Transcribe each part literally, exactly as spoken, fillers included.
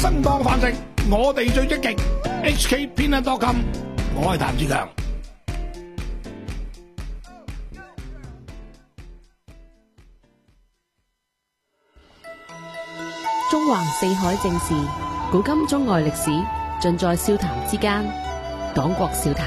生當飯食，我哋最積極。H K 偏一多金，我係譚志強。 中橫四海正事，古今中外歷史，盡在笑談之間。講國笑談。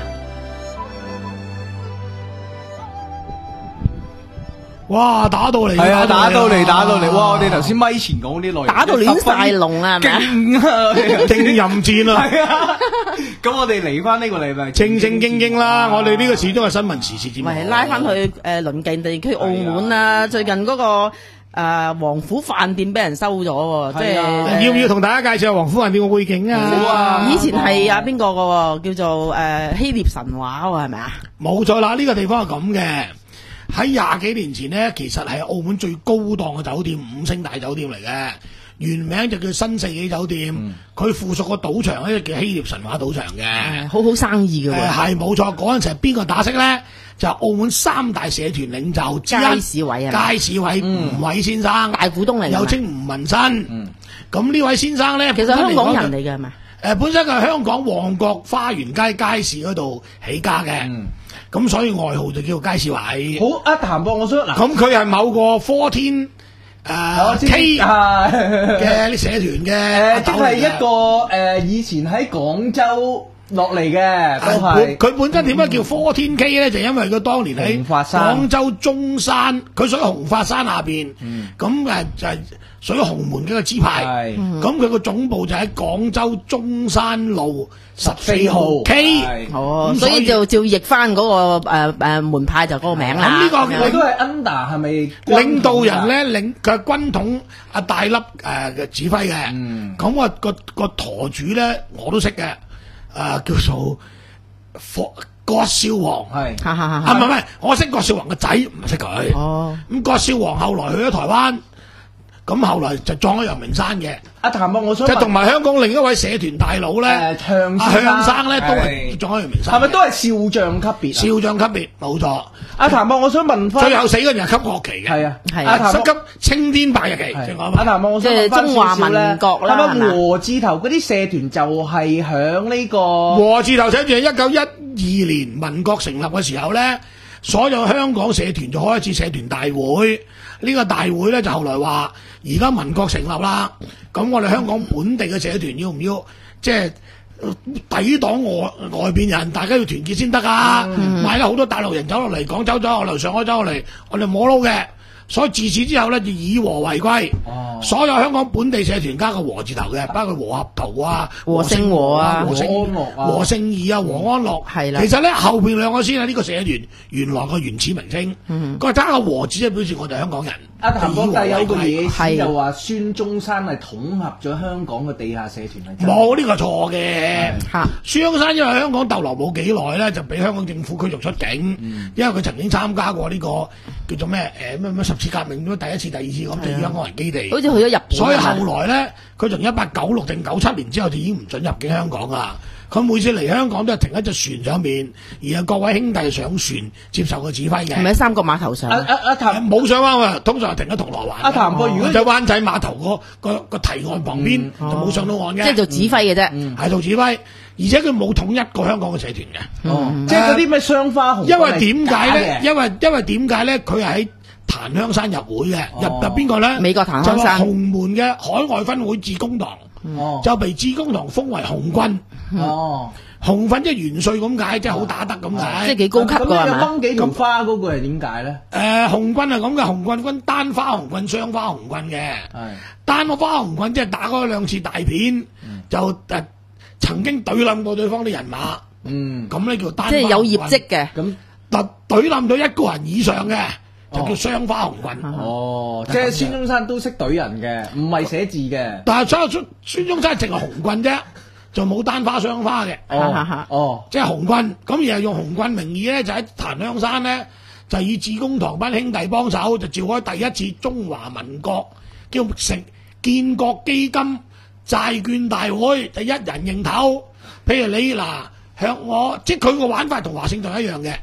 哇！打到嚟， 係啊！打到嚟，打到嚟！哇！我哋頭先咪前講啲內容， 打到亂晒龍啊，係咪啊？ 勁任戰啊！ 係啊！咁我哋嚟翻呢個禮拜， 正正經經啦！我哋呢個始終係新聞時事節目， 咪拉翻去誒鄰近地區澳門啊！最近嗰個誒王府飯店俾人收咗喎，即係要唔要同大家介紹下王府飯店嘅背景啊？ 好啊！ 以前係啊邊個嘅叫做誒希臘神話喎，係咪啊？ 冇錯啦！呢個地方係咁嘅。喺廿幾年前呢，其實係澳門最高檔嘅酒店，五星大酒店嚟嘅，原名就叫新世紀酒店。佢、嗯、附屬個賭場咧叫希臘神話賭場嘅、嗯， 好好生意嘅喎。 係冇錯，嗰陣時係邊個打骰咧？就係、澳門三大社團領袖之一， 街市偉啊， 街市偉吳偉先生， 大股東嚟， 又稱吳文新。咁、嗯、呢位先生咧， 其實香港人嚟嘅係咪？ 誒，本身係香港旺角花園街街市嗰度起家嘅。嗯咁所以外號就叫街市偉。 好啊，譚博，我想嗱， 咁佢係某個科天誒 K 嘅啲社團嘅， 即係一個誒以前喺廣州落嚟嘅，都係佢本身點解叫科天 K 咧？就因為佢當年喺廣州中山，佢屬於紅髮山下邊，咁誒就係屬於洪門嘅一個支派。咁佢個總部就喺廣州中山路十四號 K。哦， 所以就照譯翻嗰個誒誒門派就嗰個名啦。 咁呢個佢都係 under 係咪？ 領導人咧，領佢係軍統阿大粒誒嘅指揮嘅。咁我個個舵主咧，我都識嘅。誒、呃，叫做霍郭少皇，係，啊唔係唔係，我識郭少皇個仔，唔係識佢。哦，咁郭少皇後來去咗台灣，咁後來就撞咗陽明山嘅。阿譚博，我想即係同埋香港另一位社團大佬咧，阿向生咧都係撞咗陽明山。 係咪都係少將級別？ 少將級別，冇錯。 阿譚博，我想問翻， 最後死嗰人係級國旗嘅，係啊，係啊，級青天白日旗。 阿譚博，我想問翻少少咧， 係咪和字頭嗰啲社團就係響呢個和字頭寫住係一九一二年民國成立嘅時候咧，所有香港社團就開一次社團大會。呢、這個大會咧就後來話，而家民國成立啦，咁我哋香港本地嘅社團要唔要即係抵擋外外邊人？大家要團結先得啊！嗯、買咗好多大陸人走落嚟，廣州走落嚟，上海走落嚟，我哋冇撈嘅。所以自此之後咧，就以和為貴。哦，所有香港本地社團加個和字頭嘅，包括和合圖啊、 和勝和啊、 和勝樂啊、和勝義啊、和安樂。係啦。其實咧後邊兩個先係呢個社團原來個原始名稱。嗯。個加個和字即係表示我哋香港人。 阿譚博第有個野史就話孫中山係統合咗香港嘅地下社團。 冇呢、這個錯嘅。嚇。孫中山因為香港逗留冇幾耐咧，就俾香港政府驅逐出境。嗯、因為佢曾經參加過呢、這個叫做咩誒咩咩十次革命咁，第一次、第二次咁就香港人基地。 好似去咗日本。所以後來咧，佢從一八九六定九七年之後就已經唔准入境香港啦。佢每次嚟香港都係停喺隻船上面，然後各位兄弟上船接受個指揮嘅。 係咪喺三角碼頭上？ 阿阿阿譚冇上灣啊，通常係停喺銅鑼灣。 阿譚博，如果喺灣仔碼頭個個個堤岸旁邊、嗯、就冇上到岸嘅。 即係做指揮嘅啫，係、 嗯、做指揮，而且佢冇統一過香港嘅社團嘅。 哦、嗯，即係嗰啲咩雙花紅。 因為點解咧？因為因為點解咧？佢係喺檀香山入會嘅，入入邊個咧？ 美國檀香山。 就洪門嘅海外分會致公堂。哦，就被致公堂封為紅軍。哦，紅粉即係元帥咁解，即係好打得咁解， 即係幾高級㗎係嘛？ 掹幾條花嗰個係點解咧？ 誒，紅軍係咁嘅，紅軍分單花紅軍、雙花紅軍嘅。係單花紅軍即係打過兩次大片，就誒曾經懟冧過對方啲人馬。嗯，咁咧叫單花紅軍。即係有業績嘅。咁嗱懟冧到一個人以上嘅。就叫雙花紅軍。 哦，即係孫中山都識懟人嘅，唔係寫字嘅。 但係孫孫中山淨係紅軍啫，就冇單花雙花嘅。哦，哦，即係紅軍。咁而係用紅軍名義咧，就喺檀香山咧，就以致公堂班兄弟幫手，就召開第一次中華民國叫成建國基金債券大會，就一人認頭。譬如你嗱向我，即係佢個玩法同華盛頓一樣嘅。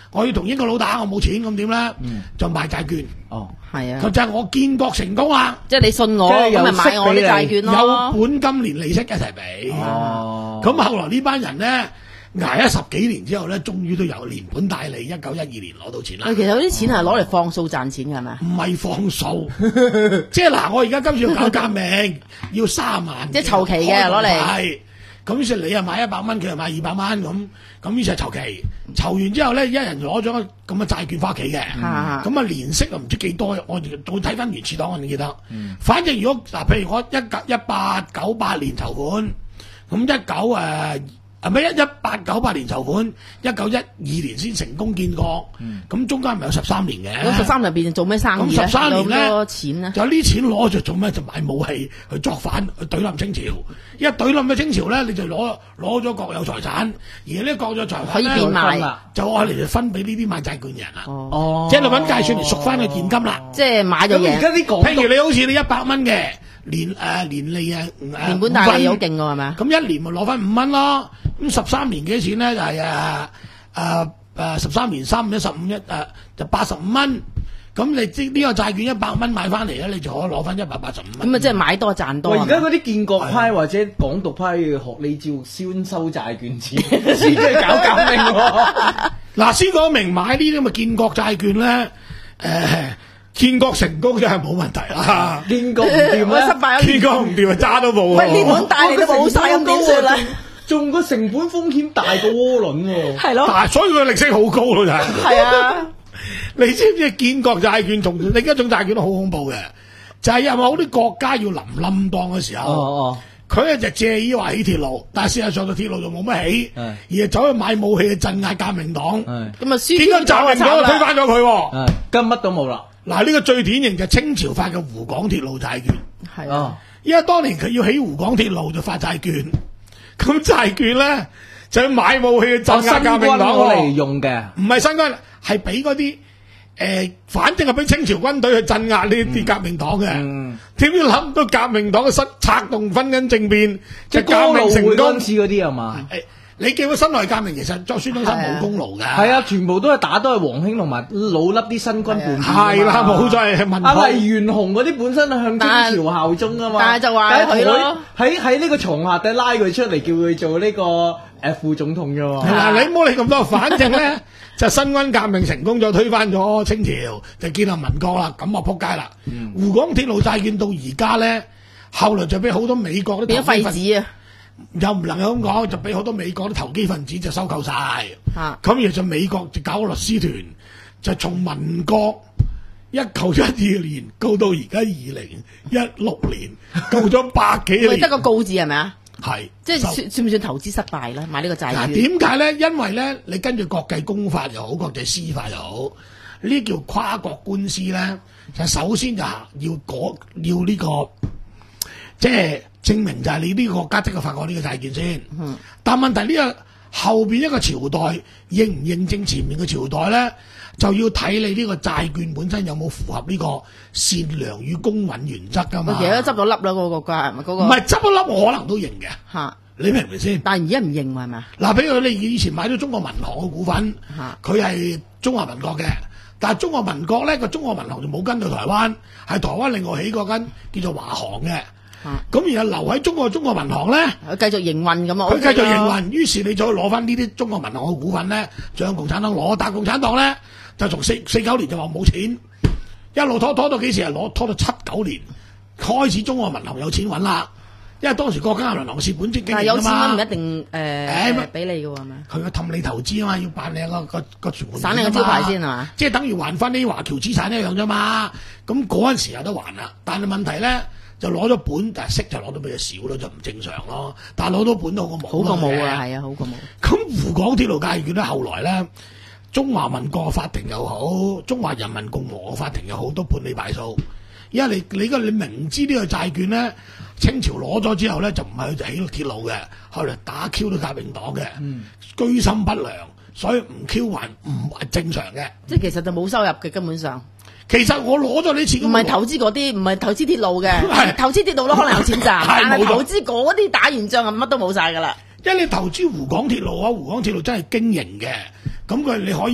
我要同英國佬打，我冇錢咁點咧？就賣債券。 哦， 係啊， 就係我建國成功啦， 即係你信我，咁咪買我啲債券咯， 有本金連利息一齊俾。 哦， 咁後來呢班人咧捱咗十幾年之後咧，終於都有連本帶利，一九一二年攞到錢啦。 其實嗰啲錢係攞嚟放數賺錢㗎係咪？ 唔係放數，即係嗱，我而家今次要搞革命，要三萬， 即係籌期嘅攞嚟。 係，咁於是你又買一百蚊，佢又買二百蚊咁，咁於是係籌期，籌完之後咧，一人攞咗咁嘅債券翻屋企嘅，咁啊年息啊唔知幾多，我我睇翻原始檔案你記得。嗯、反正如果嗱，譬如我一九一八九八年籌款，咁一九誒。係咪一一八九八年籌款，一九一二年先成功建國，咁、嗯、中間咪有十三年嘅？ 咁十三入邊做咩生意咧？ 咁十三年咧， 有錢咧？ 就呢錢攞住做咩？就買武器去作反，去懟冧清朝。一懟冧咗清朝咧，你就攞攞咗國有財產，而呢國有財產可以變賣， 就愛嚟分俾呢啲買債券人啦。 哦， 即係你揾計算嚟贖翻個現金啦。 即係買咗嘢。 而家啲港， 譬如你好似你一百蚊嘅年誒年利啊， 年本帶利好勁㗎係咪？ 咁一年咪攞翻五蚊咯。咁十三年幾錢咧？就係誒誒誒十三年三五一十五一誒就八十五蚊。咁你即呢個債券一百蚊買翻嚟咧，你就可以攞翻一百八十五蚊。 咁啊，即係買多賺多。 而家嗰啲建國派或者港獨派學呢招，先收債券錢，先至搞革命喎。 嗱，先講明買呢啲咁嘅建國債券咧，誒建國成功就係冇問題啦。 建國唔掂啊， 失敗建國唔掂啊，渣都冇。 喂，連本帶利都冇晒，咁點算咧？ 仲個成本風險大過窩輪喎。 係咯。 但係所以佢嘅利息好高咯，就係。 係啊。 你知唔知建國債券同另一種債券都好恐怖嘅？就係有某啲國家要臨冧檔嘅時候， 哦佢咧就借意話起鐵路，但係事實上個鐵路就冇乜起，而係走去買武器去鎮壓革命黨。 咁啊，輸點解革命黨推翻咗佢？ 跟乜都冇啦。 嗱，呢個最典型就係清朝發嘅湖廣鐵路債券。 係啊， 因為當年佢要起湖廣鐵路就發債券，咁債券咧就去買武器去鎮壓革命黨嚟用嘅， 唔係新軍，係俾嗰啲。誒，反正係俾清朝軍隊去鎮壓呢啲革命黨嘅，點知諗到革命黨嘅失策動分緊政變， 即係革命成功似嗰啲係嘛？ 誒，你記唔記得辛亥革命其實作孫中山冇功勞嘅？ 係啊，全部都係打都係黃興同埋老笠啲新軍叛。 係啦，冇錯係民。 啊，黎元洪嗰啲本身向清朝效忠啊嘛， 但係就話佢咯， 喺喺呢個床下底拉佢出嚟，叫佢做呢個誒副總統啫喎。 嗱，你唔好理咁多，反正咧。就新軍革命成功咗，推翻咗清朝，就建立民國啦，咁啊撲街啦！嗯、湖廣鐵路債券到而家咧，後來就俾好多美國啲變咗廢紙啊！ 又唔能夠咁講，就俾好多美國啲投機分子就收購晒。啊！咁然後就美國就搞個律師團，就從民國一九一二年告到而家二零一六年，告咗百幾年。 得個告字係咪啊？ 係， 即係算算唔算投資失敗咧？買呢個債券？ 點解咧？因為咧，你跟住國際公法又好，國際司法又好，呢叫跨國官司咧，就首先就要嗰要呢、這個，即係證明就係你呢個國家即刻發過呢個債券先。嗯。但問題呢、這個後邊一個朝代認唔認證前面嘅朝代咧，就要睇你呢個債券本身有冇符合呢個善良與公允原則噶嘛？ 而家都執咗笠啦，嗰個國家係咪嗰個？ 唔係執咗笠，我可能都認嘅。嚇、啊，你明唔明先？ 但係而家唔認係咪啊？ 嗱，比如你以前買咗中國民航嘅股份，佢係中華民國嘅，但係中國民國咧個中國民航就冇跟到台灣，係台灣另外起嗰間叫做華航嘅。咁、啊、然後留喺中國中國民航咧， 佢繼續營運咁啊， 佢繼續營運，於是你再攞翻呢啲中國民航嘅股份咧，就向共產黨攞，但係共產黨咧就從四四九年就話冇錢，一路拖拖到幾時啊？攞拖到七九年開始中國民航有錢揾啦，因為當時國家銀行蝕本經營啊嘛。但係有錢唔一定誒誒俾你嘅喎，係咪？佢要氹你投資啊嘛，要辦你個個個存款， 省你個招牌先係嘛？ 即係等於還翻啲華僑資產一樣啫嘛。咁嗰陣時有得還啦，但係問題咧。就攞咗本，但係息就攞到比較少咯，就唔正常咯。但係攞到本都好過冇， 好過冇啊，係啊，好過冇。 咁湖廣鐵路債券咧，後來咧，中華民國法庭又好，中華人民共和國法庭又好，都判你敗訴。因為你你個你明知呢個債券咧，清朝攞咗之後咧，就唔係去起鐵路嘅，後來打 Q 到革命黨嘅，嗯、居心不良，所以唔 Q 還唔係正常嘅。 即係其實就冇收入嘅根本上。 其實我攞咗呢錢， 唔係投資嗰啲，唔係投資鐵路嘅，投資鐵路都可能有錢賺，但係投資嗰啲打完仗啊，乜都冇晒㗎啦。 因為你投資湖廣鐵路啊，湖廣鐵路真係經營嘅，咁佢你可以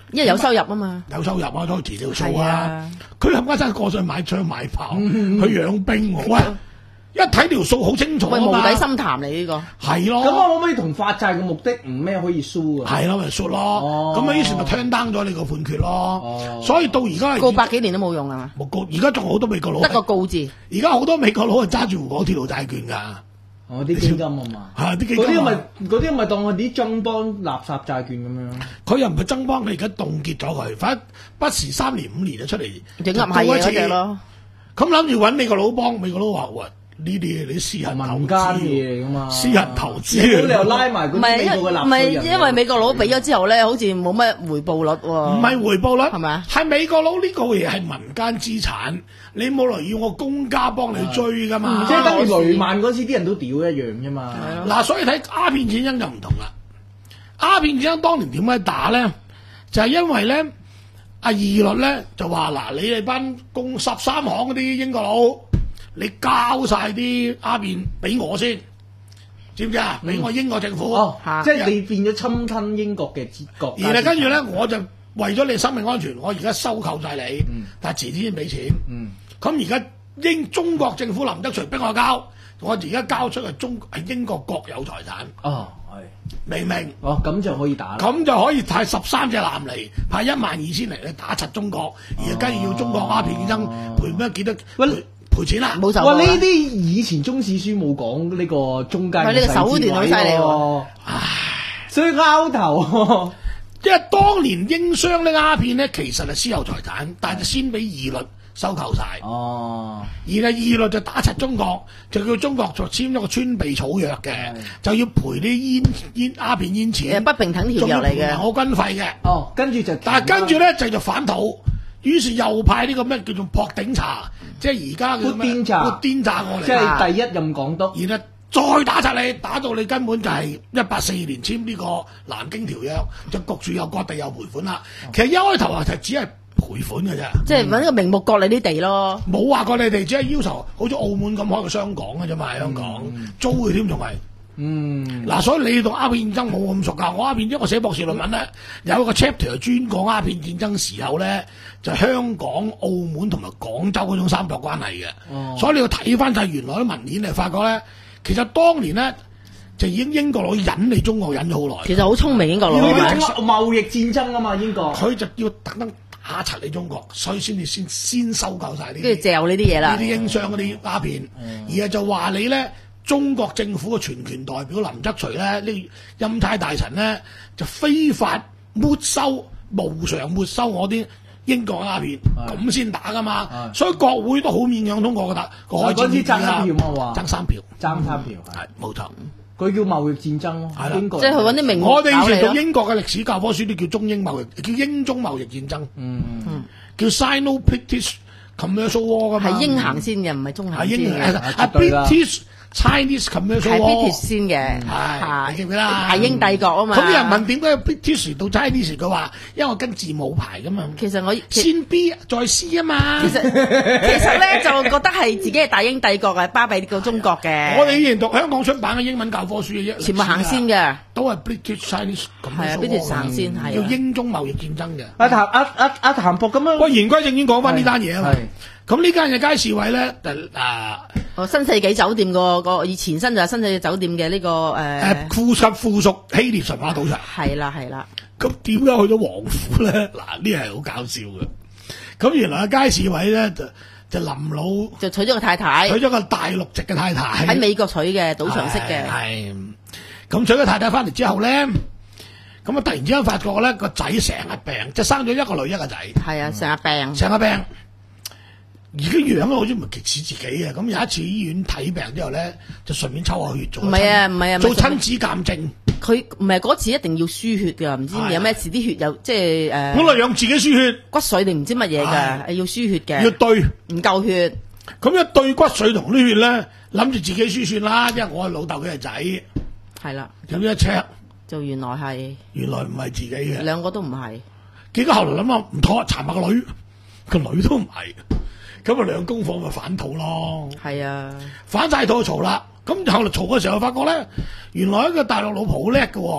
因為有收入啊嘛。 有收入啊，都遲條數係啊啊。 佢冚家真係過上去買槍買炮，去養兵喎。喂，一睇條數好清楚喂， 啊嘛。 無底深潭嚟呢個。 係咯。 咁我可唔可以同發債嘅目的唔咩可以輸啊？ 係咯，咪輸咯。 哦咁啊，於是咪 turn down 咗你個判決咯。 哦所以到而家係告百幾年都冇用啊嘛， 冇告，而家仲好多美國佬得個告字。 而家好多美國佬係揸住湖港鐵路債券㗎。 哦，啲基金啊嘛， 係啲基金啊嗰啲咪嗰啲咪當佢啲中邦垃圾債券咁樣。 佢又唔係增幫，佢而家凍結咗佢，反正不時三年五年就出嚟整噏係嘢嗰隻咯。 咁諗住揾美國佬幫，美國佬話：喂，呢啲嘢你私人投民間資嘢嚟㗎嘛， 私人投資你你又拉埋嗰啲唔係美國嘅納因唔係稅人。 因為美國佬俾咗之後咧，好似冇乜回報率喎。 唔係回報率， 係咪啊係美國佬呢個嘢係民間資產，你冇嚟要我公家幫你追㗎嘛。 即係等於雷曼嗰時啲人都屌一樣啫嘛。 嗱，所以睇鴉片戰爭就唔同啦。鴉片戰爭當年點解打咧？就係、因為咧，阿義律咧就話嗱，你哋班共十三行嗰啲英國佬，你交晒啲鴉片俾我先，知唔知啊？俾我英國政府。 哦嚇， 即係你變咗侵吞英國嘅資國家資產。 然後跟住咧，我就為咗你生命安全，我而家收購晒你， 嗯但係遲啲先俾錢。 嗯， 咁而家英中國政府林則徐逼我交，我而家交出係中係英國國有財產， 哦，係。 明唔明？ 哦，咁就可以打啦。 咁就可以派十三隻艦嚟，派一萬二千嚟去打柒中國，而家要中國鴉片戰爭賠咩幾多喂賠賠錢啦？ 哇！ 冇受過啦。 呢啲以前中史書冇講呢個中間嘅係呢個手段好犀利喎喎，所以拗頭。 因為當年英商呢鴉片咧，其實係私有財產，但係就先俾義律收購晒。 哦， 而係義律就打柒中國，就叫中國就簽咗個穿鼻草約嘅，就要賠啲煙煙鴉片煙誒錢， 不平等條約嚟嘅。 我軍費嘅。 哦，跟住就但係跟住咧就就反肚，於是又派呢個咩叫做朴頂茶，即係而家嘅咩砵甸茶砵甸茶過嚟， 即係第一任港督。 然後再打柒你，打到你根本就係一八四二年簽呢個南京條約，就焗住又割地又賠款啦。其實一開頭啊，就只係賠款嘅啫。 即係揾個名目割你啲地咯。 冇話過你哋，只係要求好似澳門咁開個商港嘅啫嘛，香港、租嘅添，仲係嗯， 嗱，所以你同鴉片戰爭冇咁熟㗎。我鴉片，因為我寫博士論文咧，有一個 chapter 專講鴉片戰爭時候咧，就香港、澳門同埋廣州嗰種三角關係嘅。 哦所以你要睇翻晒原來啲文件，你發覺咧，其實當年咧就已經英國佬引嚟中國引咗好耐， 其實好聰明英國佬因為係咪貿易戰爭啊嘛，英國。 佢就要特登打柒你中國，所以先至先先收購晒呢啲。 跟住嚼呢啲嘢啦呢。啲英商嗰啲鴉片，而係就話你咧，中國政府嘅全權代表林則徐咧，呢欽差大臣咧就非法沒收、無償沒收我啲英國鴉片，咁先打噶嘛。 係所以國會都好勉強通過㗎啦。個開戰嗰陣時爭一票嘛話爭三票， 爭三票係， 係冇錯。 佢叫貿易戰爭咯。 係啦英國即係佢揾啲名目我哋以前讀搞你咯英國嘅歷史教科書都叫中英貿易，叫英中貿易戰爭， 嗯， 叫 Sino-British Commercial War 㗎嘛。 係英行先嘅，唔係中係行先英係嘅。 係絕對啦 British Chinese Commercial 係 War。 British 先嘅， 係你記唔記得啊大英帝國啊嘛。 咁有人問點解 British 到 Chinese？佢話因為我跟字母牌噶嘛， 其實我其先 B 再 C 啊嘛。 其實其實咧就覺得係自己係大英帝國嘅，巴閉過中國嘅。 我哋以前讀香港出版嘅英文教科書嘅， 全部行先嘅， 都係 British Chinese 咁係啊，British 行先係啊叫英中貿易戰爭嘅。 阿譚阿阿阿譚博咁樣。 喂，言歸正傳，講翻呢單嘢啊嘛係。 咁呢間嘅街市位咧，就啊哦，新世紀酒店個個以前身就係新世紀酒店嘅呢個誒， 誒附屬附屬希臘神話賭場。 係啦係啦， 咁點解去咗王府咧？嗱，呢係好搞笑嘅。咁原來嘅街市位咧就就林老就娶咗個太太娶咗個大陸籍嘅太太喺美國娶嘅，賭場識嘅。 係咁娶咗太太翻嚟之後咧，咁啊突然之間發覺咧個仔成日病，即係生咗一個女一個仔， 係啊，成日病。 成日病。而家樣好似唔係似自己嘅，咁有一次醫院睇病之後咧，就順便抽下血做唔係啊唔係啊做唔係親子鑑證。 佢唔係嗰次一定要輸血㗎，唔知係有咩事啲血又即係誒本來讓自己輸血， 骨髓定唔知乜嘢係㗎，要輸血要嘅， 對。 唔夠血。 咁一對骨髓同啲血咧，諗住自己輸算啦，因為我係老豆嘅仔， 係啦， 咁一 check， 就原來係原來唔係自己嘅。 兩個都唔係。 結果後來諗下唔妥，查埋個女，個女都唔係，咁啊兩公婆咪反肚咯， 係啊， 反晒肚嘈啦。咁後來嘈嘅時候，發覺咧，原來一個大陸老婆好叻嘅，就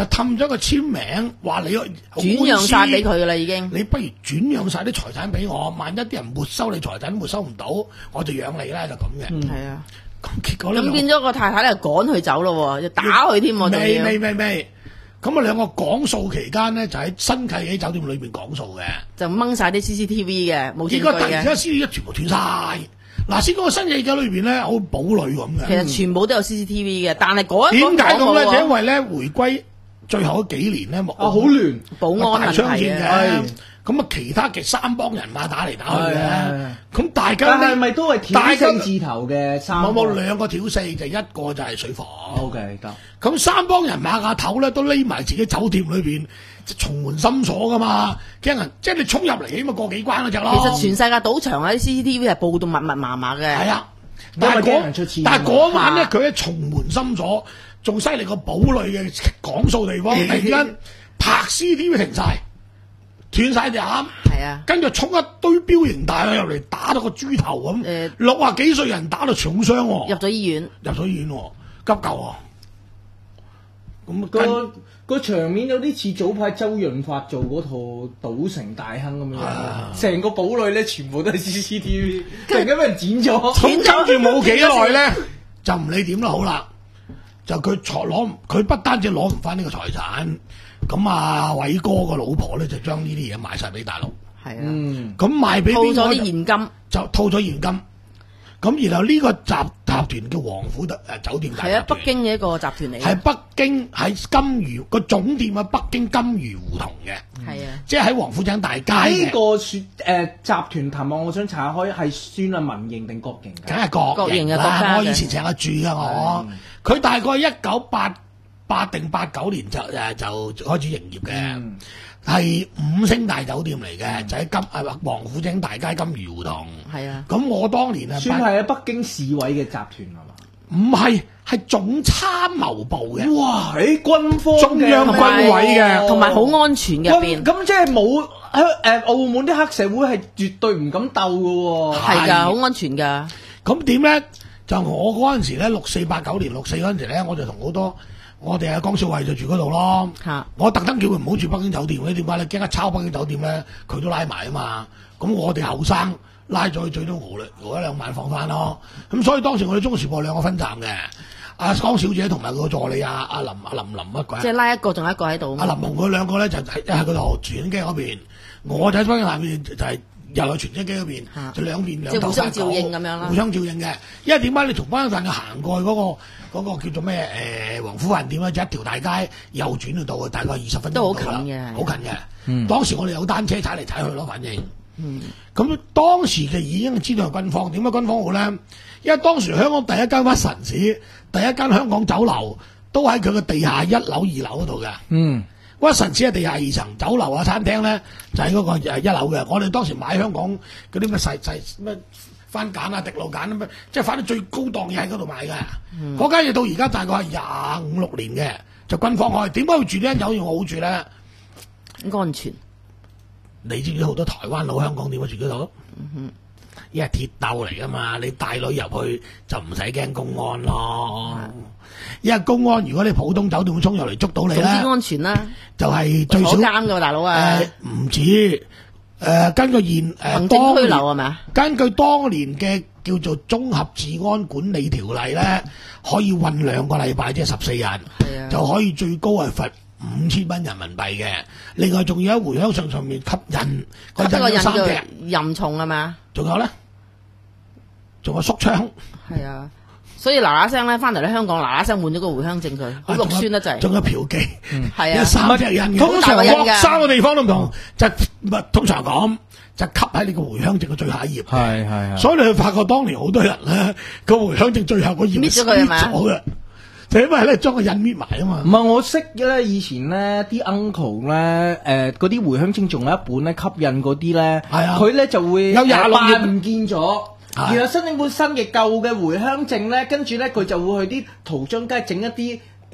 就氹咗個簽名，話你轉讓晒俾佢噶啦已經。 你不如轉讓晒啲財產俾我，萬一啲人沒收你財產，沒收唔到，我就養你啦，就咁嘅。 嗯，係啊。 咁結果咧， 咁變咗個太太咧趕佢走咯，就打佢添喎，仲未要未未未。咁啊兩個講數期間咧，就喺新契喜酒店裏邊講數嘅， 就掹晒啲 C C T V 嘅，冇證據結果突然嘅。 之間 C C T V 全部斷晒。嗱，先講個新契喜酒裏邊咧，好堡壘咁嘅。 其實全部都有 C C T V 嘅，但係嗰一點解咁咧？ 嗰個就因為咧回歸最後嗰幾年咧， 啊好亂， 保安大問題槍戰嘅嘅。 咁啊，其他嘅三幫人馬打嚟打去係係嘅係， 咁大家但係呢咪都係挑勝字頭嘅三冇個？ 冇兩個挑四，就一個就係水房。 O K 得。 咁三幫人馬下頭咧，都匿埋自己酒店裏邊，重門深鎖噶嘛，驚人即係你衝入嚟，起碼過幾關嗰只咯。 其實全世界賭場啊啲 C C T V 係報到密密麻麻嘅。 係啊，但係因為驚人出錢嗰但係嗰晚咧， 啊佢喺重門深鎖，仲犀利過堡壘嘅講數地方，突然間拍 C C T V 停晒，斷晒隻眼。 係啊。 跟住衝一堆彪形大漢入嚟，打到個豬頭咁。 誒六啊幾歲人打到重傷喎， 入咗醫院。 入咗醫院喎，急救喎。咁跟個個場面有啲似早排周潤發做嗰套《賭城大亨》咁樣，成個堡壘咧全部都係 C C T V，突然間俾人剪咗， 咁跟住冇幾耐咧，就唔理點都好啦。就佢錯攞唔，佢不單止攞唔翻呢個財產，咁啊偉哥個老婆咧就將呢啲嘢賣晒俾大陸。 係啊。 嗯， 咁賣俾套咗邊個就啲現金。 就套咗現金。咁然後呢個集集團叫皇府誒酒店大集係啊， 團北京嘅一個集團嚟嘅。 係北京喺金魚個總店喺北京金魚胡同嘅， 係啊。 即係喺王府井大街嘅， 呢個算誒集團談話，我想查開係算係民營定國營㗎？ 梗係國國營營嘅國家嘅啦。我以前成日住噶我，佢大概一九八八定八九年就誒就開始營業嘅。 嗯係五星大酒店嚟嘅，就喺金誒王府井大街金魚胡同。 係啊。 咁我當年啊， 算係喺北京市委嘅集團係嘛？ 唔係係總參謀部嘅。 哇！喺軍方嘅中央同軍委嘅同埋好安全嘅入邊。 咁即係冇香誒澳門啲黑社會係絕對唔敢鬥嘅喎。 係㗎，好安全㗎。 咁點咧？就我嗰陣時咧，六四八九年六四嗰陣時咧，我就同好多我哋阿江少偉就住嗰度咯。 嚇我特登叫佢唔好住北京酒店，你點解咧？驚一抄北京酒店咧，佢都拉埋啊嘛。咁我哋後生拉咗去最多熬咧，熬一兩晚放翻咯。咁所以當時我哋中時報兩個分站嘅，阿江小姐同埋個助理阿阿林阿林林乜鬼？ 即係拉一個，仲有一個喺度。 阿林紅佢兩個咧就喺一喺嗰度傳真機嗰邊，我就喺北京下面就係又去傳真機嗰邊， 啊就兩邊兩即係互相頭照應咁樣啦互相照應嘅。因為點解你從北京站行過去嗰、個嗰、個叫做咩誒黃府飯店咧，就一條大街右轉到去，大概二十分鐘都好到啦近嘅好近嘅。 嗯當時我哋有單車踩嚟踩去咯，反正。 嗯。 咁當時就已經知道係軍方，點解軍方好咧？因為當時香港第一間屈臣氏、第一間香港酒樓都喺佢嘅地下一樓、二樓嗰度嘅。 嗯， 屈臣氏係地下二層，酒樓啊、餐廳咧就喺嗰個誒一樓嘅。我哋當時買香港嗰啲咩細細咩番梘啊、滴露梘啊咩，即係反正最高檔嘢喺嗰度買嘅。嗰間嘢到而家大概係廿五六年嘅，就軍方開。點解會住呢間酒店好住咧？ 安全。 你知唔知好多台灣佬香港點解住嗰度？因為鐵鬥嚟噶嘛，你帶女入去就唔使驚公安咯。因為公安如果你普通酒店衝入嚟捉到你總之咧， 安全啦。 就係最少坐監㗎喎大佬啊。 誒唔止誒，根據現誒行政拘當年留係咪啊？ 根據當年嘅叫做綜合治安管理條例咧，可以韞兩個禮拜，即係十四日， 啊就可以最高係罰五千蚊人民幣嘅。另外仲要喺回鄉證上面吸印，個吸得個印叫印咗三隻， 任重係嘛？ 仲有咧，仲有縮槍。 係啊。所以嗱嗱聲咧，翻嚟咧香港嗱嗱聲換咗個回鄉證佢，好肉酸得滯。 仲有嫖妓， 係啊有三隻印嘅， 通常好大個印㗎三個地方都唔同，就唔係通常講就吸喺你個回鄉證嘅最後一頁。 係係係。 所以你會發覺當年好多人咧個回鄉證最後嗰頁搣咗佢係咪啊搣咗嘅，就因為咧將個印搣埋啊嘛唔。係我識咧，以前咧啲 uncle 咧，誒嗰啲回鄉證仲有一本咧吸印嗰啲咧， 係啊佢咧就會有廿六頁扮唔見咗。 係然後申請本新嘅舊嘅回鄉證咧，跟住咧佢就會去啲圖章街整一啲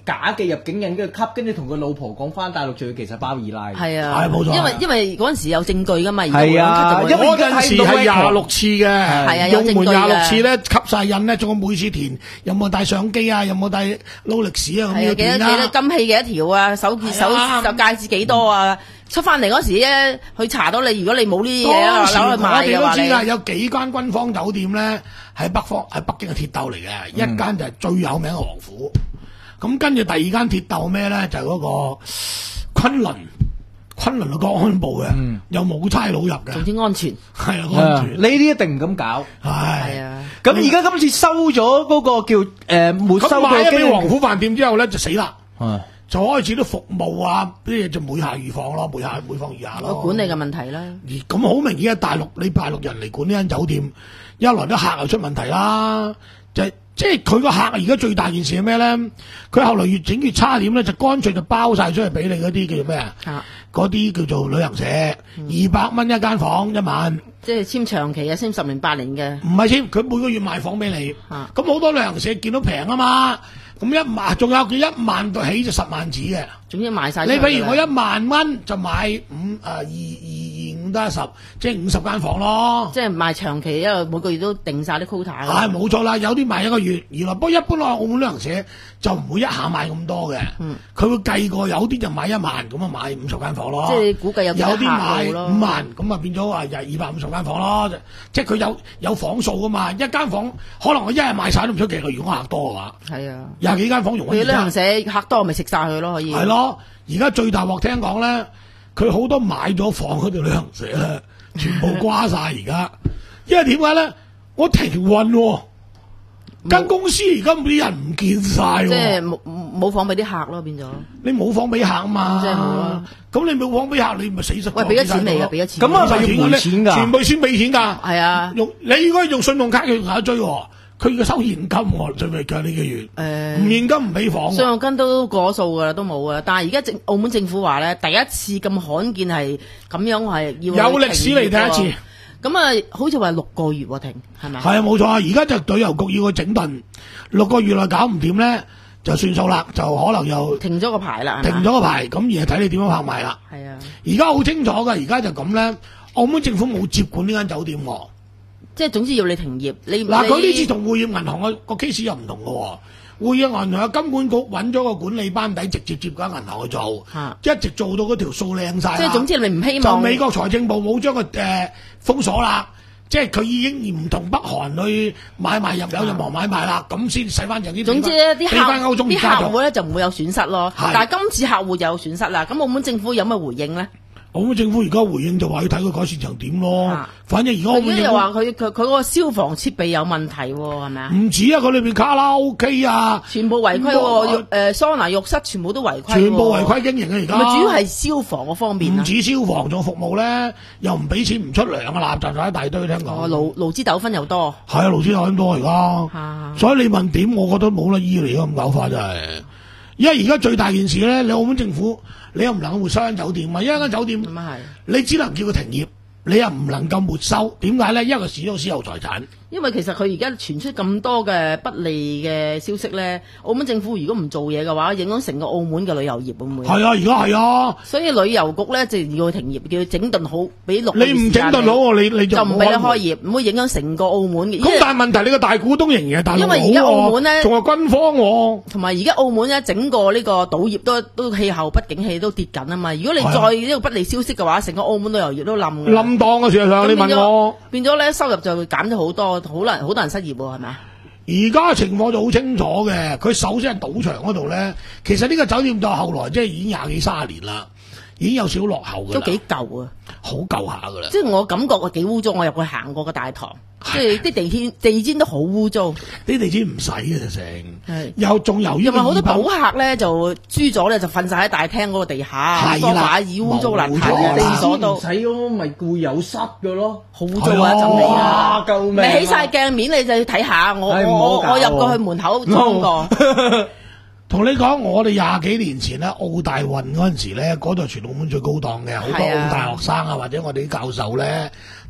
假嘅入境印跟住吸，跟住同佢老婆講翻大陸仲要其實包二奶。 係啊， 係冇錯因為因為嗰陣時有證據㗎嘛，而家係啊冇得吸就冇因為嗰陣時係廿六次嘅， 係啊有證據用門廿六次嘅咧吸晒印咧，仲有每次填有冇帶相機啊，有冇帶撈歷史啊咁係啊，幾多要填幾多啦。 金器幾多條啊，手結手係啊手戒指幾多啊？出翻嚟嗰時咧，佢查到你，如果你冇呢啲嘢啊， 當時我攞去賣嘅話哋都知㗎， 你有幾間軍方酒店咧喺北方喺北京嘅鐵鬥嚟嘅，一間就係最有名嘅王府，咁跟住第二間鐵鬥咩咧就係嗰個昆侖，昆侖嘅國安部嘅，有冇差佬入嘅， 總之安全係啊啊安全， 呢啲一定唔敢搞。 係係。啊。 咁而家今次收咗嗰個叫誒、呃、沒收咁買咗嘅經俾王府飯店之後咧就死啦， 啊就開始都服務啊，啲嘢就每下愈況咯，每下每況愈下咯。 管理嘅問題啦。 而咁好明顯，大陸你大陸人嚟管呢間酒店，一來啲客又出問題啦，就係即係佢個客而家最大件事係咩咧？佢後來越整越差點咧，就乾脆就包晒出去俾你嗰啲叫做咩啊？ 啊嗰啲叫做旅行社，二百蚊一間房一晚， 即係簽長期啊，簽十年八年嘅。 唔係簽，佢每個月賣房俾你。 啊咁好多旅行社見到平啊嘛，咁一萬仲有佢一萬到起就十萬紙嘅。 總之賣晒。 你譬如我一萬蚊就買五誒二二二五得十，即係五十間房咯。 即係賣長期，因為每個月都定晒啲 quota 㗎。 係冇錯啦，有啲賣一個月，原來不過一般我澳門旅行社就唔會一下買咁多嘅，佢、 嗯、 會計過，有啲就買一萬咁啊買五十間房咯。 即係你估計有幾有多啲買客咯五萬咁啊變咗話又二百五十間房咯，即係佢有有房數噶嘛，一間房可能我一日賣晒都唔出奇嘅，如果客多嘅話， 係啊， 廿幾間房容易佢旅行社客多咪食晒佢咯，可以。 係咯，而家最大鑊聽講咧，佢好多買咗房嗰條旅行社咧，全部瓜晒而家，因為點解咧？我停運喎，間公司而家啲人唔見晒喎， 即係冇冇房俾啲客咯，變咗。 你冇房俾客啊嘛， 即係冇啦。 咁你冇房俾客，你咪死實。 喂，俾咗錢未㗎？俾咗錢。 咁啊，係咪要賠錢㗎？ 全部先俾錢㗎。 係啊。 用你應該用信用卡嘅卡追喎，佢要收現金喎，最尾㗎呢個月。 誒。 唔現金唔俾房。 信用金都過數㗎啦，都冇㗎。但係而家政澳門政府話咧，第一次咁罕見係咁樣係要有歷史嚟第一次。 咁啊，好似話六個月喎停，係咪？ 係啊，冇錯啊！而家就旅遊局要佢整頓，六個月內搞唔掂咧，就算數啦，就可能又停咗個牌啦， 停咗個牌，咁而係睇你點樣拍賣啦。 係啊， 而家好清楚㗎，而家就咁咧，澳門政府冇接管呢間酒店喎。 即係總之要你停業，你嗱，佢呢次你同匯業銀行個個 case 又唔同㗎喎。匯業銀行有金管局揾咗個管理班底，直接接間銀行去做， 啊一直做到嗰條數靚晒啦。 即係總之你唔希就望美國財政部冇將佢誒封鎖啦，即係佢已經唔同北韓去買賣入有任何買賣啦，咁先使翻人啲。 總之咧，啲客俾翻歐中啲而家就客戶咧就唔會有損失咯。 係但係今次客戶就有損失啦。咁澳門政府有咩回應咧？ 澳門政府而家回應就話要睇佢改善成點咯。 啊反正而家澳佢門又話政佢佢佢嗰個消防設備有問題喎，係咪啊府？唔止啊，佢裏邊卡拉 OK 啊， 全部違規哇喎，誒桑拿浴室全部都違規喎。 全部違規經營啊！而家咪主要係消防嗰方面啊。 唔止消防仲有服務咧，又唔俾錢唔出糧啊，垃圾晒一大堆，聽哦， 講。 勞勞資糾紛又多。 係啊，勞資有咁多而家。 啊所以你問點，我覺得冇得醫嚟㗎咁搞法真係。因為而家最大件事咧，你澳門政府你又唔能夠沒收間酒店啊，因為間酒店咁啊係。 你只能叫佢停業，你又唔能夠沒收。點解咧？因為佢使咗私有財產。 因為其實佢而家傳出咁多嘅不利嘅消息咧，澳門政府如果唔做嘢嘅話，影響成個澳門嘅旅遊業會唔會？ 係啊，而家係啊。 所以旅遊局咧就要佢停業，叫佢整頓好，俾六個月你唔時間整頓好喎，你你就就唔俾你開開。 業，唔會影響成個澳門嘅。因為咁但係問題，你個大股東仍然係大陸因為而家佬喎澳門呢仲係軍方喎。 同埋而家澳門咧整個呢個賭業都都氣候不景氣都跌緊啊嘛。如果你係啊再呢個不利消息嘅話，成個澳門旅遊業都冧㗎。 冧檔啊！事實上，你咁變咗問我。 變咗咧收入就會減咗好多，好難好多人失業喎，係咪啊？ 而家情況就好清楚嘅，佢首先係賭場嗰度咧，其實呢個酒店到後來即係已經廿幾卅年啦，已經有少少落後㗎啦， 都幾舊啊！ 好舊下㗎啦。 即係我感覺啊幾污糟，我入去行過個大堂，即係啲地氈地氈都好污糟。 啲地氈唔使嘅成係， 又仲由於因為好多二百賭客咧就豬咗咧就瞓晒喺大廳嗰個地下， 係啦梳化椅污糟邋遢冇錯啦嘅，廁所都唔使咯，咪會有濕嘅咯。 好污糟啊！一陣味啊！ 哇救命啊你起晒鏡面你就要睇下，我唉唔好我搞我入過去門口裝過。 同你講，我哋廿幾年前咧，澳大運嗰陣時咧，嗰度係全澳門最高檔嘅，好多係啊澳大學生啊，或者我哋啲教授咧，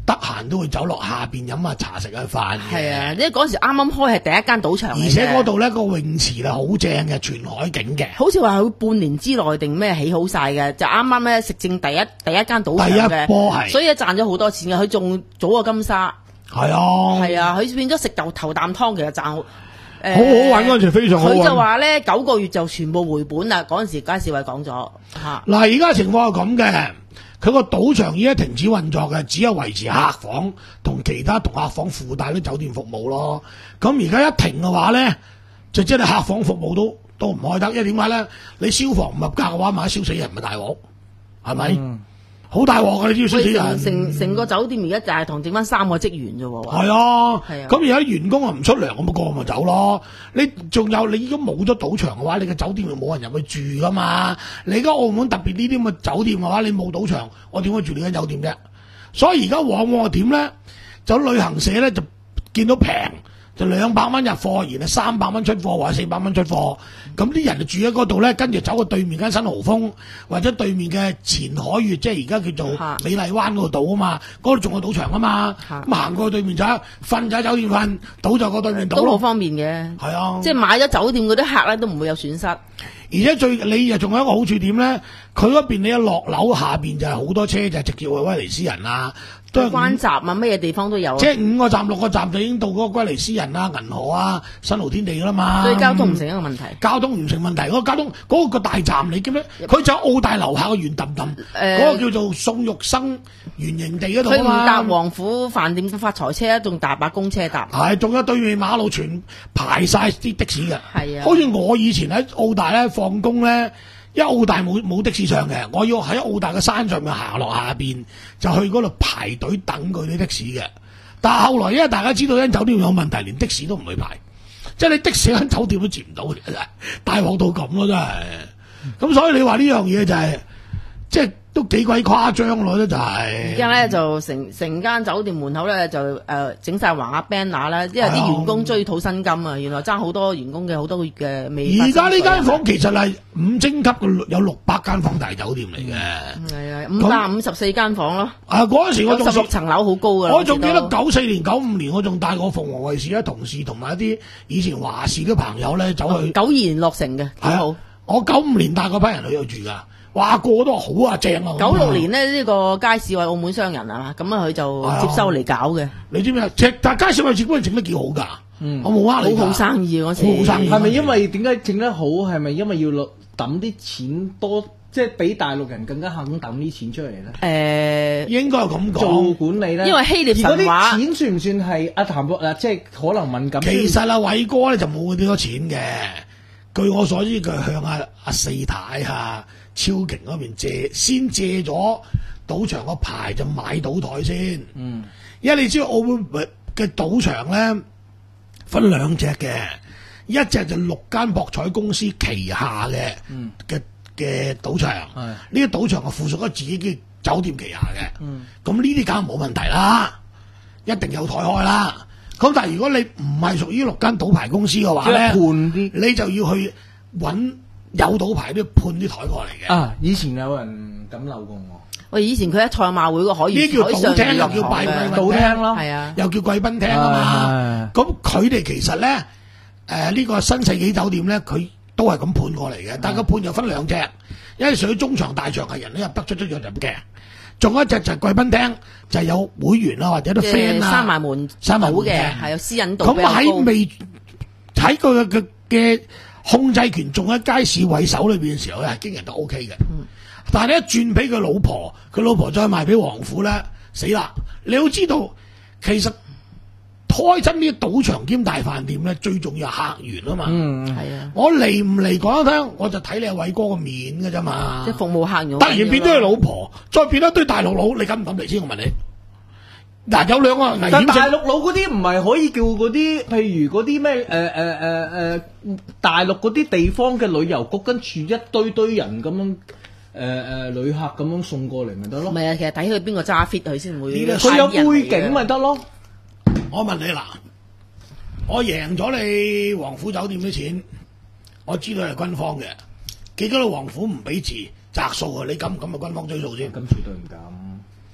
得閒都會走落下邊飲下茶食下飯嘅。 係啊，因為嗰時啱啱開係第一間賭場嚟嘅， 而且嗰度咧個泳池係好正嘅，全海景嘅。 好似話佢半年之內定咩起好晒嘅，就啱啱咧食正第一第一間賭場第一嘅， 波係所以賺咗好多錢嘅。佢仲早過金沙， 係啊， 係啊，佢變咗食頭頭啖湯，其實賺好。誒好好玩嗰陣時非常好玩。 佢就話咧九個月就全部回本啦。嗰陣時佳士偉講咗嚇。 嗱，而家情況係咁嘅，佢個賭場已經停止運作嘅，只有維持客房同其他同客房附帶啲酒店服務咯。咁而家一停嘅話咧，就即係客房服務都都唔開得，因為點解咧？你消防唔合格嘅話，萬一燒死人咪大鑊，係咪？ 嗯好大鑊㗎！你知唔知燒死人？ 成成個酒店而家就係同剩翻三個職員啫喎。 係啊， 係啊咁而家員工啊唔出糧，咁咪個咪走咯。你仲有你而家冇咗賭場嘅話，你嘅酒店就冇人入去住噶嘛。你而家澳門特別呢啲咁嘅酒店嘅話，你冇賭場，我點會住你間酒店啫？所以而家往往係點咧？就旅行社咧就見到平。就兩百蚊入貨，然後三百蚊出貨或者四百蚊出貨，咁啲人就住喺嗰度咧，跟住走過對面間新豪峰或者對面嘅前海悅，即係而家叫做美麗灣嗰度賭啊嘛，嗰度仲有賭場啊嘛，咁行過去對面就瞓就喺酒店瞓，賭就過對面賭咯。 都好方便嘅， 係啊， 即係買咗酒店嗰啲客咧都唔會有損失。而且最你又仲有一個好處點咧？佢嗰邊你一落樓下邊就係好多車，就係直接去威尼斯人啊。 關閘啊，乜嘢地方都有。 即係五個站、六個站就已經到嗰個威尼斯人啊、銀河啊、新濠天地噶啦嘛。 所以交通唔成一個問題。 交通唔成問題，嗰、那個交通嗰、那個大站你記唔記得？佢就喺澳大樓下個圓揼揼，嗰、呃、個叫做宋玉生圓形地嗰度啊嘛。佢唔搭王府飯店嘅發財車，仲搭把公車搭。 係，仲有對面馬路全排晒啲的士嘅。 係啊， 好似我以前喺澳大咧放工咧。因為澳大冇冇的士上嘅，我要喺澳大嘅山上面行落下邊，就去嗰度排隊等佢啲的士嘅。但係後來因為大家知道間酒店有問題，連的士都唔去排，即係你的士間酒店都接唔到嘅，真係大鑊到咁咯，真係。咁所以你話呢樣嘢就係、是，即係都幾鬼誇張咯，就係。 而家咧就成成間酒店門口咧就誒整晒橫額 banner 啦，因為啲員工追討薪金啊，原來爭好多員工嘅好多個月嘅未。 而家呢間房其實係五星級嘅，有六百間房大酒店嚟嘅。 係啊，五百五十四間房咯。 啊，嗰陣時我仲十六層樓好高㗎。 我仲記得九四年、九五年，我仲帶過鳳凰衛視嘅同事同埋一啲以前華視嘅朋友咧走去。 九二年落成嘅，幾好。 我九五年帶嗰批人去度住㗎。哇，個個都話好啊，正啊！ 九六年呢，呢、這個佳士偉澳門商人啊，咁啊佢就接收嚟搞嘅。 你知唔知啊？但佳士偉接嗰陣整得幾好㗎。嗯，我冇呃你。 好好生意嗰時。 好生意。 係咪因為點解整得好？係咪因為要落抌啲錢多，即係比大陸人更加肯抌啲錢出嚟咧？誒、 呃， 應該係咁講。 做管理咧， 因為希臘神話。 而嗰啲錢算唔算係阿譚博啊？即係可能敏感。 其實阿偉哥咧就冇幾多錢嘅。據我所知，佢向阿阿四太啊。超勁嗰邊借，先借咗賭場個牌就買賭台先。嗯，因為你知道澳門嘅賭場咧分兩隻嘅，一隻就六間博彩公司旗下嘅嘅嘅賭場。係呢啲賭場係附屬咗自己嘅酒店旗下嘅。嗯，咁呢啲梗係冇問題啦，一定有台開啦。咁但係如果你唔係屬於六間賭牌公司嘅話咧，你就要去揾。有賭牌都要判啲台過嚟嘅。 啊！以前有人咁漏過我。 喂，以前佢喺賽馬會個海呢叫賭廳，又叫貴賓賭廳咯， 係啊， 又叫貴賓廳啊嘛。咁佢哋其實咧，誒、呃、呢、這個新世紀酒店咧，佢都係咁判過嚟嘅。但係個判又分兩隻，一係屬於中場大場係人都入得出出入入嘅，仲有一隻就係貴賓廳，就係、是、有會員啊或者啲 friend 啊， 閂埋門閂埋門嘅，係有私隱度比較高。 咁喺未喺佢嘅嘅。控制權仲喺佳士偉手裏邊嘅時候咧，係經營得 O K 嘅。嗯、但係咧轉俾佢老婆，佢老婆再賣俾王府咧，死啦！你要知道，其實開真啲賭場兼大飯店咧，最重要係客源啊嘛。嗯，係啊。我嚟唔嚟講一聽，我就睇你阿偉哥個面嘅啫嘛。 即係服務客源。 突然變咗佢老婆，再變咗堆大陸佬，你敢唔敢嚟先？我問你。嗱、啊，有兩個危險性。 但大陸佬嗰啲唔係可以叫嗰啲，譬如嗰啲咩誒誒誒誒大陸嗰啲地方嘅旅遊局跟住一堆堆人咁樣誒誒、呃、旅客咁樣送過嚟咪得咯？ 唔係啊，其實睇佢邊個揸 fit 佢先會。 佢有背景咪得咯？ 我問你嗱，我贏咗你皇府酒店啲錢，我知道係軍方嘅，結果你皇府唔俾字擇數啊！你敢唔敢啊？軍方追數先？ 咁絕對唔敢。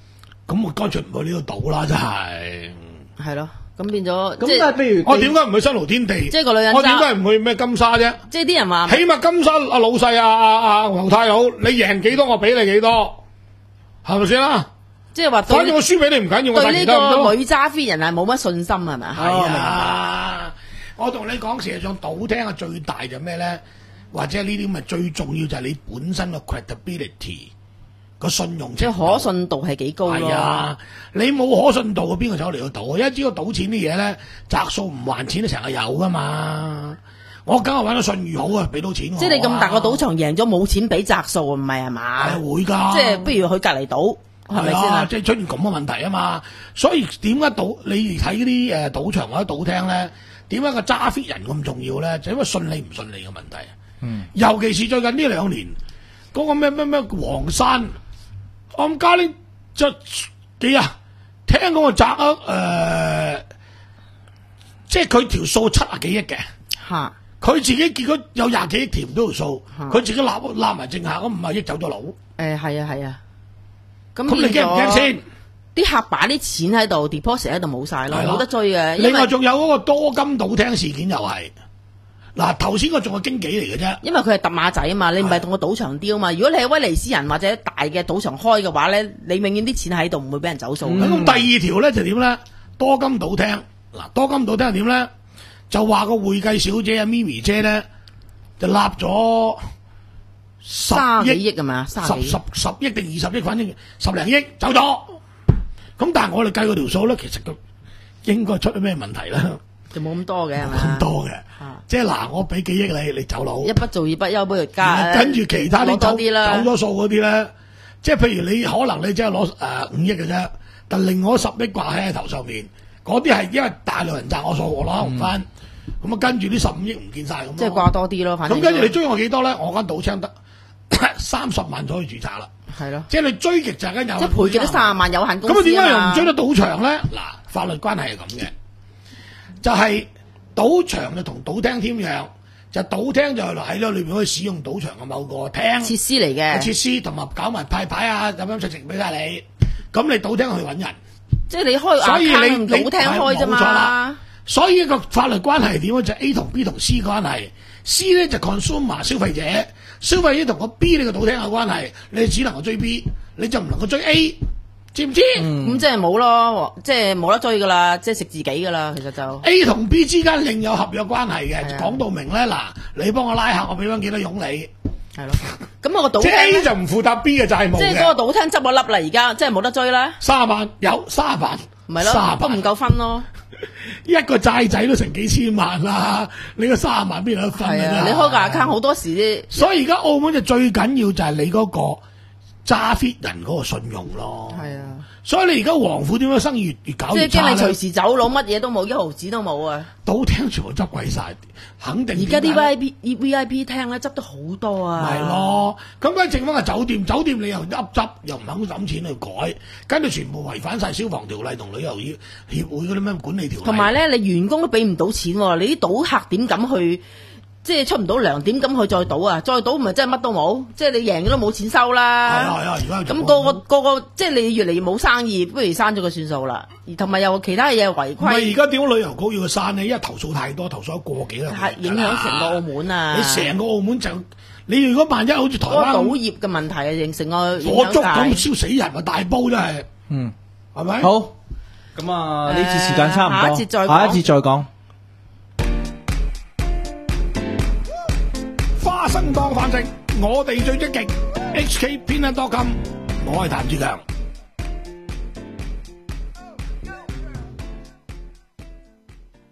咁我乾脆唔去呢度賭啦，真係。 係咯，咁變咗咁即係但係譬如我點解唔去新濠天地？ 即係個女人我點揸解唔去咩金沙啫？ 即係啲人話， 起碼金沙阿老細啊啊啊牛太佬，你贏幾多我俾你幾多，係咪先啦？ 即係話對反正我輸俾你唔緊要，我對呢大其他唔多。 個女揸 fit 人係冇乜信心係咪？ 係啊，我同你講，事實上賭廳嘅最大就咩咧？或者呢啲咁嘅最重要就係你本身嘅 credibility 個信用即程度。 係可信度係幾高咯。 係啊，你冇可信度，邊個走嚟去賭？因為知道賭錢啲嘢咧，擲數唔還錢都成日有噶嘛。我梗係揾個信譽好啊，俾到錢我啊。 即係你咁大個賭場贏咗冇錢俾擲數，唔係係嘛？ 係會㗎。 即係不如去隔離賭，係咪先係啊？ 啊？ 即係出現咁嘅問題啊嘛。所以點解賭你睇嗰啲誒賭場或者賭廳咧？點解個揸 fit 人咁重要咧？就因為信你唔信你嘅問題。 嗯， 尤其是最近呢兩年嗰、個咩咩咩黃山，我唔加呢就幾啊？聽講個擲啊誒，即係佢條數七啊幾億嘅， 嚇佢自己結果有廿幾億填唔到條數， 嚇佢自己立立埋剩下嗰五啊億走咗佬， 誒係啊係啊。咁咁你驚唔驚先？ 啲客擺啲錢喺度 deposit 喺度冇晒咯， 係咯冇得追嘅。因為另外仲有嗰個多金賭廳事件又係，嗱頭先個仲係經紀嚟嘅啫。 因為佢係揼馬仔啊嘛，你唔係同個賭場丟啊嘛。如果你係威尼斯人或者大嘅賭場開嘅話咧，你永遠啲錢喺度唔會俾人走數嘅。 咁、 嗯第二條咧就點咧？多金賭廳嗱，多金賭廳係點咧？就話個會計小姐啊，咪咪姐咧就立咗十卅幾億億係嘛？ 十卅幾十十億定二十億，反正十零億走咗。咁但係我哋計嗰條數咧，其實佢應該出咗咩問題咧？ 就冇咁多嘅係咪？ 咁多嘅， 啊即係嗱，我俾幾億你，你走佬。 一不做二不休，不如加。 跟住其他攞啲走多啲啦。 走咗數嗰啲咧，即係譬如你可能你只係攞誒五億嘅啫，但另外十億掛喺頭上面，嗰啲係因為大量人賺我數，我攞唔翻，咁啊跟住呢十五億唔見晒咁咯。 即係掛多啲咯，反正咁跟住你追我幾多咧？我間賭廳得三十萬就可以註冊啦。 係咯， 即係你追極就係間有即係賠幾多三十萬有限公司咁啊點解又唔追得？ 得賭場咧？嗱，法律關係係咁嘅，就係、賭場就同賭廳添樣，就賭廳就喺咗裏邊可以使用賭場嘅某個廳設施嚟嘅， 設施，同埋搞埋派牌啊，咁樣食食俾晒你。咁你賭廳去揾人， 即係你開所以 account 你唔賭廳開啫冇錯啦嘛。 所以個法律關係係點咧？就 A 同 B 同 C 關係 ，C 咧就 consumer 消費者，消費者同個 B 你個賭廳有關係，你只能夠追 B，你就唔能夠追 A，知唔知？ 咁即係冇咯，即係冇得追噶啦，即係食自己噶啦，其實就 A 同 B 之間另有合約關係嘅， 係啊講到明咧，嗱，你幫我拉客，我俾翻幾多佣你， 係咯。咁我個賭即係 A 廳就唔負責 B 嘅債務即係嘅， 嗰個賭廳執咗笠啦，而家即係冇得追啦， 卅萬有卅萬， 唔係咯， 卅萬都唔夠分咯。 一個債仔都成幾千萬啦，你個卅萬邊有得分係啊， 啊？ 你開個 account 好多時啲， 所以而家澳門就最緊要就係你嗰個揸 fit 人嗰個信用咯。 係啊， 所以你而家王府點樣生意越越搞即越差咧係驚你隨？時走佬，乜嘢都冇，一毫子都冇啊！ 賭廳全部執貴晒，肯定而家啲點解 V I P V I P 廳咧執得好多啊！ 咪係咯，咁梗係剩翻個酒店，酒店你又噏執，又唔肯抌錢去改，跟住全部違反晒消防條例同旅遊業協會嗰啲咩管理條例。 同埋咧，你員工都俾唔到錢喎，你啲賭客點敢去？即係出唔到糧，點敢去再賭啊？再賭唔係真係乜都冇，即係你贏咗都冇錢收係啦。 啊係啊，而家咁個個個個即係你越嚟越冇生意，不如刪咗佢算數啦。而同埋又其他嘢違唔係而規， 家點解旅遊局要佢刪呢？因為投訴太多，投訴咗過幾啦， 係影響成個澳門啊！ 你成個澳門就你如果萬一好似台嗰個賭灣業嘅問題啊，形成個影火燭響咁晒。 燒死人啊！大煲真係， 嗯， 係咪？ 好，咁啊呢次時間差唔多， 下一節再講下一節再講。 花生當飯食，我哋最積極。H K 偏 dot com，我係譚志強。